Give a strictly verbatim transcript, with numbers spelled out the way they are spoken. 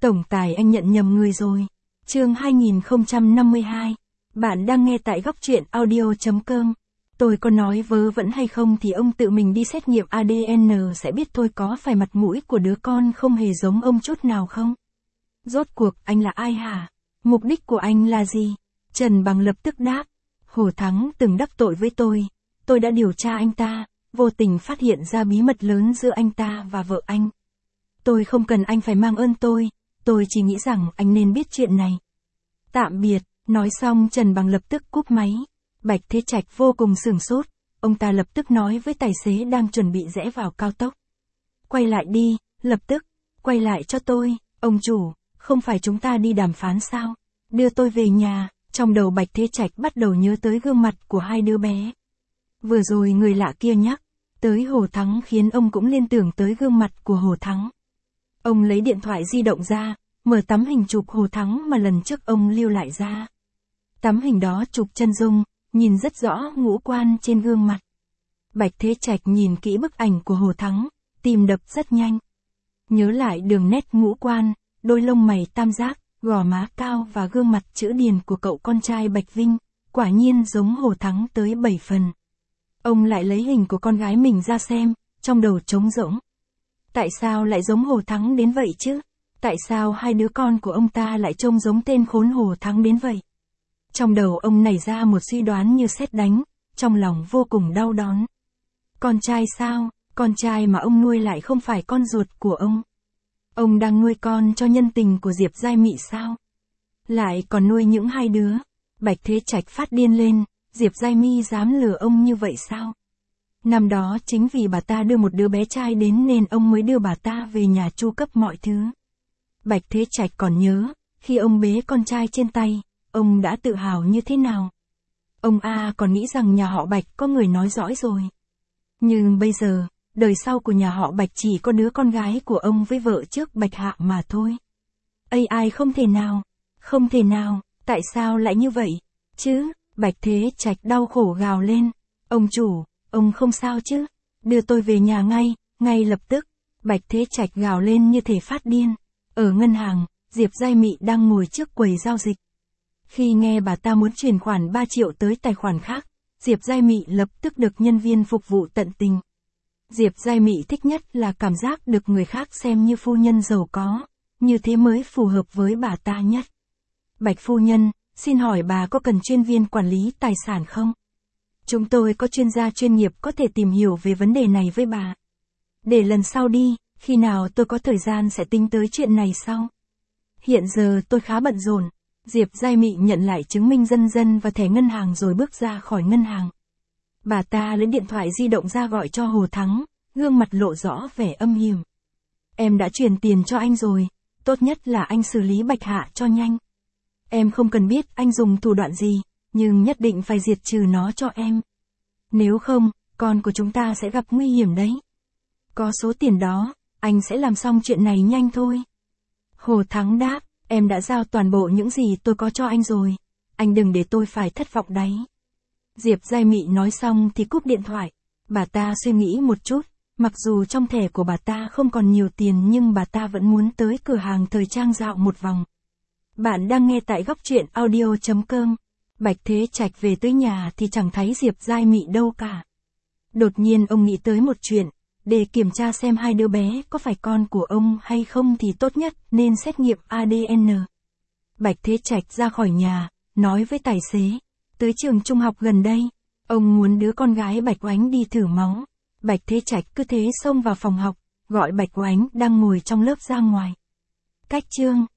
Tổng tài anh nhận nhầm người rồi. Chương hai nghìn không trăm năm mươi hai. Bạn đang nghe tại góc truyện audio chấm com. Tôi có nói vớ vẩn hay không thì ông tự mình đi xét nghiệm a đê en sẽ biết thôi, có phải mặt mũi của đứa con không hề giống ông chút nào không? Rốt cuộc anh là ai hả? Mục đích của anh là gì? Trần Bằng lập tức đáp. Hồ Thắng từng đắc tội với tôi. Tôi đã điều tra anh ta, vô tình phát hiện ra bí mật lớn giữa anh ta và vợ anh. Tôi không cần anh phải mang ơn tôi, tôi chỉ nghĩ rằng anh nên biết chuyện này. Tạm biệt, nói xong Trần Bằng lập tức cúp máy. Bạch Thế Trạch vô cùng sửng sốt, ông ta lập tức nói với tài xế đang chuẩn bị rẽ vào cao tốc. Quay lại đi, lập tức, quay lại cho tôi, ông chủ, không phải chúng ta đi đàm phán sao? Đưa tôi về nhà. Trong đầu Bạch Thế Trạch bắt đầu nhớ tới gương mặt của hai đứa bé. Vừa rồi người lạ kia nhắc tới Hồ Thắng khiến ông cũng liên tưởng tới gương mặt của Hồ Thắng. Ông lấy điện thoại di động ra, mở tấm hình chụp Hồ Thắng mà lần trước ông lưu lại ra. Tấm hình đó chụp chân dung, nhìn rất rõ ngũ quan trên gương mặt. Bạch Thế Trạch nhìn kỹ bức ảnh của Hồ Thắng, tim đập rất nhanh. Nhớ lại đường nét ngũ quan, đôi lông mày tam giác, gò má cao và gương mặt chữ điền của cậu con trai Bạch Vinh, quả nhiên giống Hồ Thắng tới bảy phần. Ông lại lấy hình của con gái mình ra xem, trong đầu trống rỗng. Tại sao lại giống Hồ Thắng đến vậy chứ? Tại sao hai đứa con của ông ta lại trông giống tên khốn Hồ Thắng đến vậy? Trong đầu ông nảy ra một suy đoán như sét đánh, trong lòng vô cùng đau đớn. Con trai sao? Con trai mà ông nuôi lại không phải con ruột của ông. Ông đang nuôi con cho nhân tình của Diệp Giai Mị sao? Lại còn nuôi những hai đứa. Bạch Thế Trạch phát điên lên, Diệp Giai Mi dám lừa ông như vậy sao? Năm đó chính vì bà ta đưa một đứa bé trai đến nên ông mới đưa bà ta về nhà chu cấp mọi thứ. Bạch Thế Trạch còn nhớ, khi ông bế con trai trên tay, ông đã tự hào như thế nào. Ông A còn nghĩ rằng nhà họ Bạch có người nói dõi rồi. Nhưng bây giờ, đời sau của nhà họ Bạch chỉ có đứa con gái của ông với vợ trước Bạch Hạ mà thôi. Ây ai không thể nào, không thể nào, tại sao lại như vậy, chứ? Bạch Thế Trạch đau khổ gào lên. Ông chủ, ông không sao chứ? Đưa tôi về nhà ngay, ngay lập tức. Bạch Thế Trạch gào lên như thể phát điên. Ở ngân hàng, Diệp Giai Mị đang ngồi trước quầy giao dịch. Khi nghe bà ta muốn chuyển khoản ba triệu tới tài khoản khác, Diệp Giai Mị lập tức được nhân viên phục vụ tận tình. Diệp Giai Mị thích nhất là cảm giác được người khác xem như phu nhân giàu có, như thế mới phù hợp với bà ta nhất. Bạch phu nhân, xin hỏi bà có cần chuyên viên quản lý tài sản không? Chúng tôi có chuyên gia chuyên nghiệp có thể tìm hiểu về vấn đề này với bà. Để lần sau đi, khi nào tôi có thời gian sẽ tính tới chuyện này sau. Hiện giờ tôi khá bận rộn. Diệp Giai Mị nhận lại chứng minh nhân dân và thẻ ngân hàng rồi bước ra khỏi ngân hàng. Bà ta lấy điện thoại di động ra gọi cho Hồ Thắng, gương mặt lộ rõ vẻ âm hiểm. Em đã chuyển tiền cho anh rồi, tốt nhất là anh xử lý Bạch Hạ cho nhanh. Em không cần biết anh dùng thủ đoạn gì, nhưng nhất định phải diệt trừ nó cho em. Nếu không, con của chúng ta sẽ gặp nguy hiểm đấy. Có số tiền đó, anh sẽ làm xong chuyện này nhanh thôi. Hồ Thắng đáp, em đã giao toàn bộ những gì tôi có cho anh rồi. Anh đừng để tôi phải thất vọng đấy. Diệp Giai Mị nói xong thì cúp điện thoại. Bà ta suy nghĩ một chút, mặc dù trong thẻ của bà ta không còn nhiều tiền nhưng bà ta vẫn muốn tới cửa hàng thời trang dạo một vòng. Bạn đang nghe tại góc truyện audio chấm com. Bạch Thế Trạch về tới nhà thì chẳng thấy Diệp Giai Mị đâu cả. Đột nhiên ông nghĩ tới một chuyện, để kiểm tra xem hai đứa bé có phải con của ông hay không thì tốt nhất nên xét nghiệm a đê en. Bạch Thế Trạch ra khỏi nhà, nói với tài xế, tới trường trung học gần đây, ông muốn đứa con gái Bạch Oánh đi thử máu. Bạch Thế Trạch cứ thế xông vào phòng học, gọi Bạch Oánh đang ngồi trong lớp ra ngoài. Cách chương